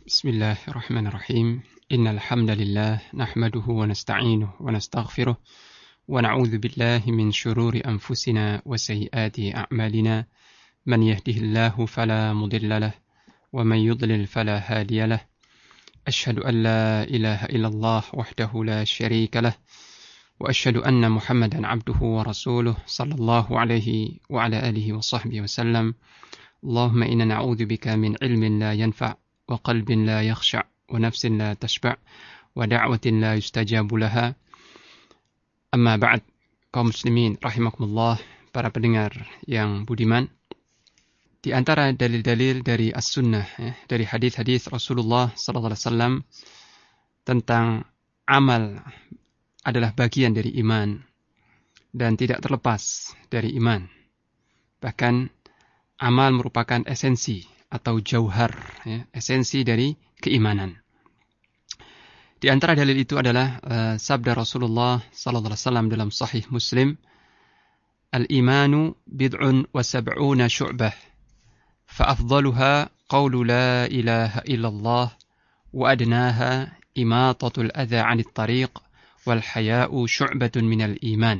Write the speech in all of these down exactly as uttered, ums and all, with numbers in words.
بسم الله الرحمن الرحيم إن الحمد لله نحمده ونستعينه ونستغفره ونعوذ بالله من شرور أنفسنا وسيئات أعمالنا من يهده الله فلا مضل له ومن يضلل فلا هادي له أشهد أن لا إله إلا الله وحده لا شريك له وأشهد أن محمدا عبده ورسوله صلى الله عليه وعلى آله وصحبه وسلم اللهم إنا نعوذ بك من علم لا ينفع وقلب لا يخشع ونفس لا تشبع ودعوة لا يستجاب لها. Amma ba'd, kaum muslimin rahimakumullah, para pendengar yang budiman. Di antara dalil-dalil dari as-sunnah, ya, dari hadis-hadis Rasulullah sallallahu alaihi wasallam tentang amal adalah bagian dari iman dan tidak terlepas dari iman. Bahkan amal merupakan esensi atau jauhar, ya, esensi dari keimanan. Di antara dalil itu adalah uh, sabda Rasulullah sallallahu alaihi wasallam dalam Sahih Muslim, "Al-imanu bid'un wa sab'una syu'bah, fa afdaluha qawlu la ilaha illallah wa adnaha imatatul adha 'anit tariq wal haya'u syu'batun minal iman."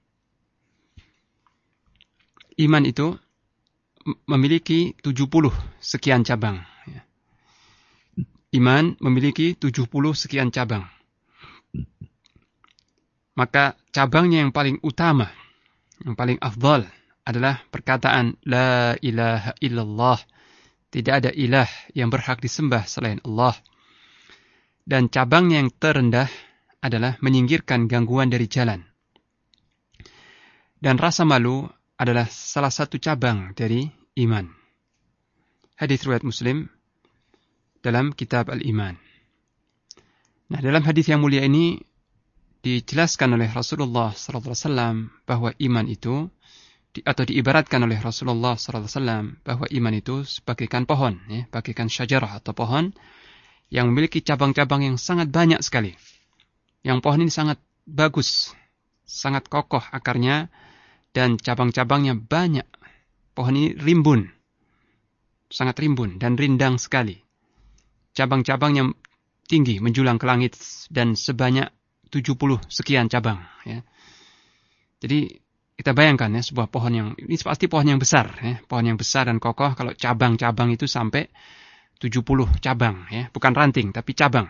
Iman itu memiliki tujuh puluh sekian cabang. Iman memiliki tujuh puluh sekian cabang. Maka cabangnya yang paling utama, yang paling afdal adalah perkataan La ilaha illallah. Tidak ada ilah yang berhak disembah selain Allah. Dan cabangnya yang terendah adalah menyingkirkan gangguan dari jalan. Dan rasa malu adalah salah satu cabang dari iman. Hadis riwayat Muslim dalam kitab Al-Iman. Nah, dalam hadis yang mulia ini dijelaskan oleh Rasulullah sallallahu alaihi wasallam bahwa iman itu atau diibaratkan oleh Rasulullah sallallahu alaihi wasallam bahwa iman itu sebagaikan pohon, ya, bagaikan syajarah atau pohon yang memiliki cabang-cabang yang sangat banyak sekali. Yang pohon ini sangat bagus, sangat kokoh akarnya dan cabang-cabangnya banyak. Pohon ini rimbun, sangat rimbun dan rindang sekali. Cabang-cabangnya tinggi, menjulang ke langit dan sebanyak tujuh puluh sekian cabang. Ya. Jadi kita bayangkan ya, sebuah pohon yang, ini pasti pohon yang besar. Ya. Pohon yang besar dan kokoh, kalau cabang-cabang itu sampai tujuh puluh cabang. Ya. Bukan ranting, tapi cabang.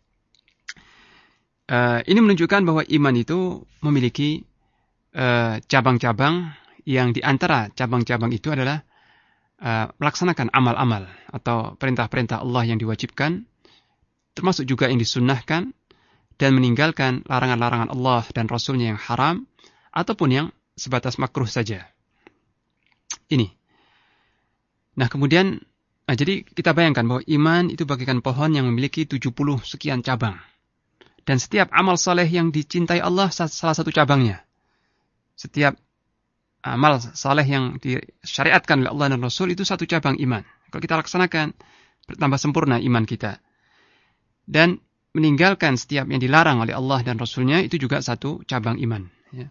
Uh, ini menunjukkan bahwa iman itu memiliki uh, cabang-cabang yang di antara cabang-cabang itu adalah uh, melaksanakan amal-amal atau perintah-perintah Allah yang diwajibkan, termasuk juga yang disunnahkan, dan meninggalkan larangan-larangan Allah dan Rasulnya yang haram, ataupun yang sebatas makruh saja. Ini. Nah kemudian, nah, jadi kita bayangkan bahwa iman itu bagaikan pohon yang memiliki tujuh puluh sekian cabang. Dan setiap amal saleh yang dicintai Allah salah satu cabangnya. Setiap amal saleh yang disyariatkan oleh Allah dan Rasul itu satu cabang iman. Kalau kita laksanakan, bertambah sempurna iman kita. Dan meninggalkan setiap yang dilarang oleh Allah dan Rasulnya itu juga satu cabang iman. Ya.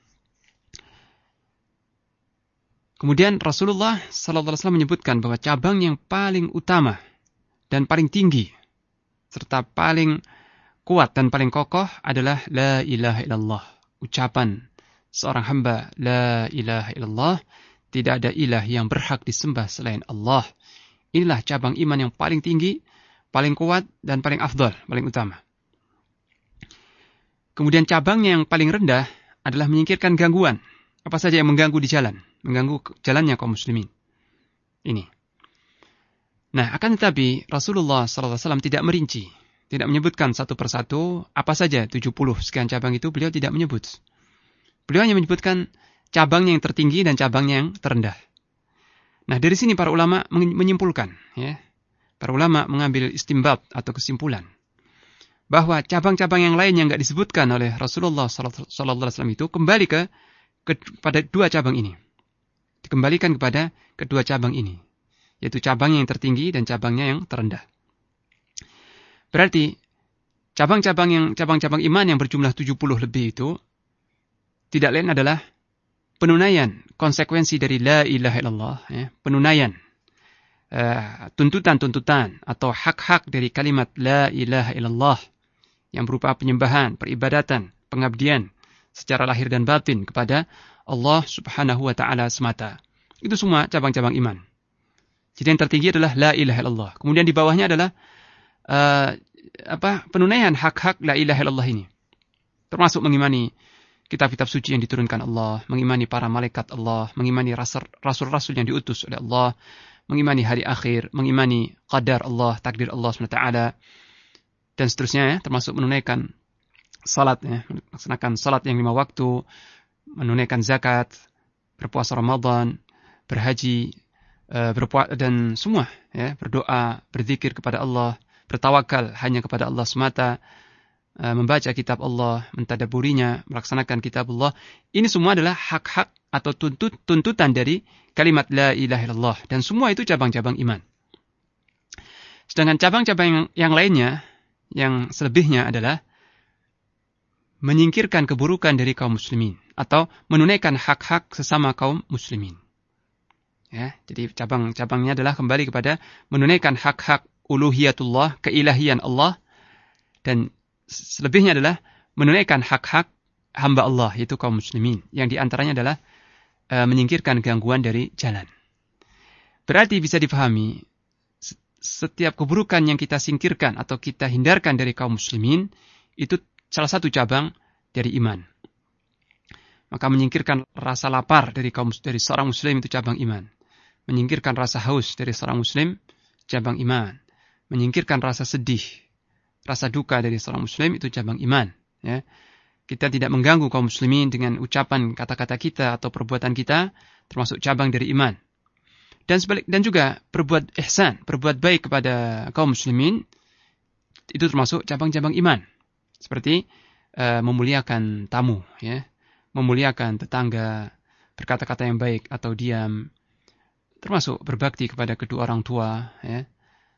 Kemudian Rasulullah sallallahu alaihi wasallam menyebutkan bahwa cabang yang paling utama dan paling tinggi serta paling kuat dan paling kokoh adalah La ilaha illallah. Ucapan seorang hamba, La ilaha illallah, tidak ada ilah yang berhak disembah selain Allah. Inilah cabang iman yang paling tinggi, paling kuat, dan paling afdal, paling utama. Kemudian cabangnya yang paling rendah adalah menyingkirkan gangguan. Apa saja yang mengganggu di jalan, mengganggu jalannya kaum muslimin. Ini. Nah, akan tetapi Rasulullah sallallahu alaihi wasallam tidak merinci, tidak menyebutkan satu persatu apa saja tujuh puluh sekian cabang itu, beliau tidak menyebut. Beliau hanya menyebutkan cabangnya yang tertinggi dan cabangnya yang terendah. Nah, dari sini para ulama menyimpulkan, ya, para ulama mengambil istimbat atau kesimpulan bahwa cabang-cabang yang lain yang tidak disebutkan oleh Rasulullah sallallahu alaihi wasallam itu kembali ke, ke pada dua cabang ini. Dikembalikan kepada kedua cabang ini, yaitu cabangnya yang tertinggi dan cabangnya yang terendah. Berarti cabang-cabang yang cabang-cabang iman yang berjumlah tujuh puluh lebih itu tidak lain adalah penunaian konsekuensi dari La ilaha illallah, ya, penunaian uh, tuntutan-tuntutan atau hak-hak dari kalimat la ilaha illallah yang berupa penyembahan, peribadatan, pengabdian secara lahir dan batin kepada Allah Subhanahu wa taala semata. Itu semua cabang-cabang iman. Jadi yang tertinggi adalah la ilaha illallah. Kemudian di bawahnya adalah uh, apa? penunaian hak-hak la ilaha illallah ini. Termasuk mengimani kitab-kitab suci yang diturunkan Allah, mengimani para malaikat Allah, mengimani rasul-rasul yang diutus oleh Allah, mengimani hari akhir, mengimani qadar Allah, takdir Allah subhanahu wa taala, dan seterusnya ya, termasuk menunaikan salat ya, melaksanakan salat yang lima waktu, menunaikan zakat, berpuasa Ramadan, berhaji, berpuasa dan semua ya, berdoa, berzikir kepada Allah, bertawakal hanya kepada Allah semata, membaca kitab Allah, mentadaburinya, melaksanakan kitab Allah. Ini semua adalah hak-hak atau tuntut, tuntutan dari kalimat la ilaha illallah, dan semua itu cabang-cabang iman. Sedangkan cabang-cabang yang, yang lainnya, yang selebihnya adalah menyingkirkan keburukan dari kaum muslimin atau menunaikan hak-hak sesama kaum muslimin. Ya, jadi cabang-cabangnya adalah kembali kepada menunaikan hak-hak uluhiyatullah, keilahian Allah, dan selebihnya adalah menunaikan hak-hak hamba Allah, yaitu kaum muslimin, yang diantaranya adalah e, menyingkirkan gangguan dari jalan. Berarti bisa dipahami, setiap keburukan yang kita singkirkan atau kita hindarkan dari kaum muslimin, itu salah satu cabang dari iman. Maka menyingkirkan rasa lapar dari kaum dari seorang muslim itu cabang iman. Menyingkirkan rasa haus dari seorang muslim, cabang iman. Menyingkirkan rasa sedih, rasa duka dari seorang muslim, itu cabang iman. Ya. Kita tidak mengganggu kaum muslimin dengan ucapan kata-kata kita atau perbuatan kita, termasuk cabang dari iman. Dan sebalik dan juga berbuat ihsan, berbuat baik kepada kaum muslimin, itu termasuk cabang-cabang iman. Seperti uh, memuliakan tamu, ya, memuliakan tetangga, berkata-kata yang baik atau diam, termasuk berbakti kepada kedua orang tua, ya,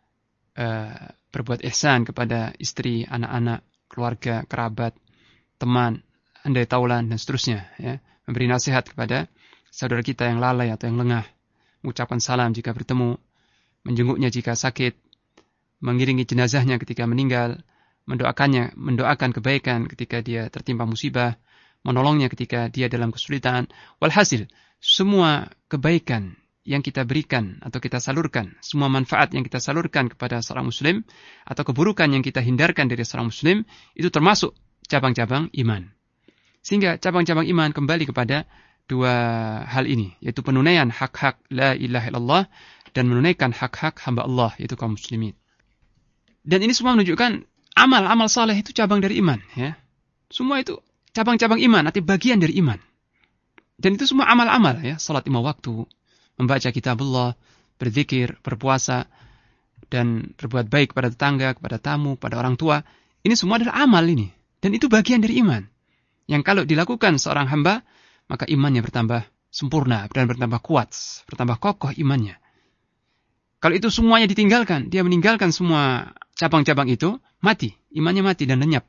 uh, berbuat ihsan kepada istri, anak-anak, keluarga, kerabat, teman, andai taulan, dan seterusnya. Ya. Memberi nasihat kepada saudara kita yang lalai atau yang lengah, mengucapkan salam jika bertemu, menjenguknya jika sakit, mengiringi jenazahnya ketika meninggal, mendoakannya, mendoakan kebaikan ketika dia tertimpa musibah, menolongnya ketika dia dalam kesulitan. Walhasil, semua kebaikan yang kita berikan atau kita salurkan, semua manfaat yang kita salurkan kepada seorang muslim, atau keburukan yang kita hindarkan dari seorang muslim, itu termasuk cabang-cabang iman. Sehingga cabang-cabang iman kembali kepada dua hal ini, yaitu penunaian hak-hak la ilaha illallah dan menunaikan hak-hak hamba Allah, yaitu kaum muslimin. Dan ini semua menunjukkan amal-amal saleh itu cabang dari iman. Ya. Semua itu cabang-cabang iman, arti bagian dari iman. Dan itu semua amal-amal, ya, salat lima waktu, membaca kitab Allah, berzikir, berpuasa, dan berbuat baik kepada tetangga, kepada tamu, pada orang tua. Ini semua adalah amal ini. Dan itu bagian dari iman. Yang kalau dilakukan seorang hamba, maka imannya bertambah sempurna dan bertambah kuat, bertambah kokoh imannya. Kalau itu semuanya ditinggalkan, dia meninggalkan semua cabang-cabang itu, mati. Imannya mati dan lenyap.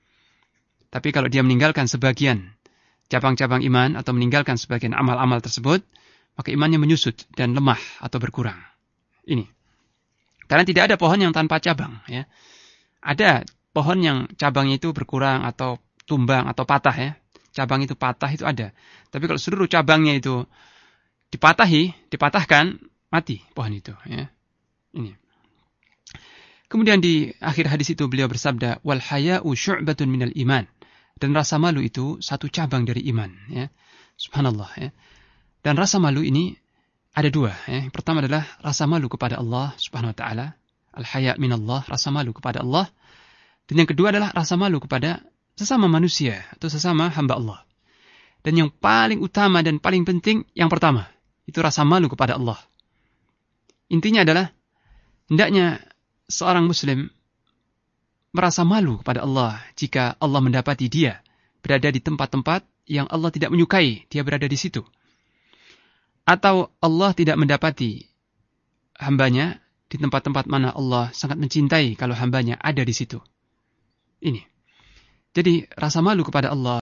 Tapi kalau dia meninggalkan sebagian cabang-cabang iman atau meninggalkan sebagian amal-amal tersebut, maka imannya menyusut dan lemah atau berkurang. Ini. Karena tidak ada pohon yang tanpa cabang. Ya. Ada pohon yang cabangnya itu berkurang atau tumbang atau patah. Ya. Cabang itu patah itu ada. Tapi kalau seluruh cabangnya itu dipatahi, dipatahkan, mati pohon itu. Ya. Ini. Kemudian di akhir hadis itu beliau bersabda, wal haya'u syu'batun minal iman. Dan rasa malu itu satu cabang dari iman. Ya. Subhanallah. Ya. Dan rasa malu ini ada dua. Ya. Yang pertama adalah rasa malu kepada Allah subhanahu wa ta'ala. Al-haya' minallah, rasa malu kepada Allah. Dan yang kedua adalah rasa malu kepada sesama manusia atau sesama hamba Allah. Dan yang paling utama dan paling penting, yang pertama, itu rasa malu kepada Allah. Intinya adalah, hendaknya seorang muslim merasa malu kepada Allah jika Allah mendapati dia berada di tempat-tempat yang Allah tidak menyukai, dia berada di situ. Atau Allah tidak mendapati hambanya di tempat-tempat mana Allah sangat mencintai kalau hambanya ada di situ. Ini. Jadi rasa malu kepada Allah